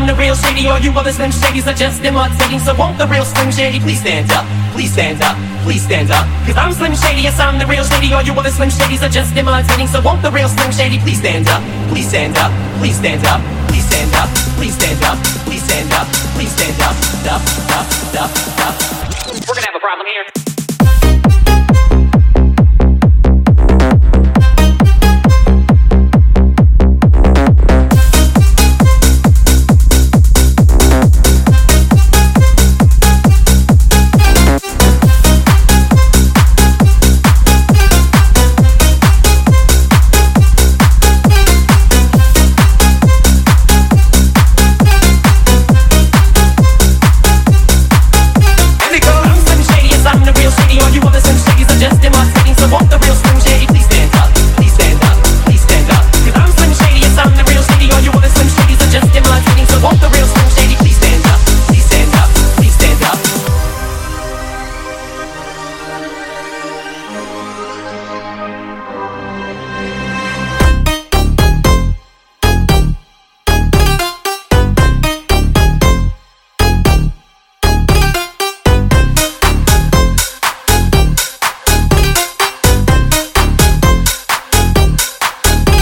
I'm the real Shady. All you other Slim Shadys are just imitating. So won't the real Slim Shady please stand up? Please stand up, please stand up. Cause I'm Slim Shady, yes I'm the real Shady. All you other Slim Shadys are just imitating. So won't the real Slim Shady please stand up? Please stand up, please stand up, please stand up, please stand up, please stand up, please stand up, up. We're gonna have a problem here.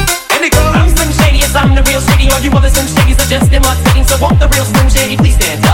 I'm the real Shady, all you other Slim Shadys are just imitating. So won't the real Slim Shady please stand up?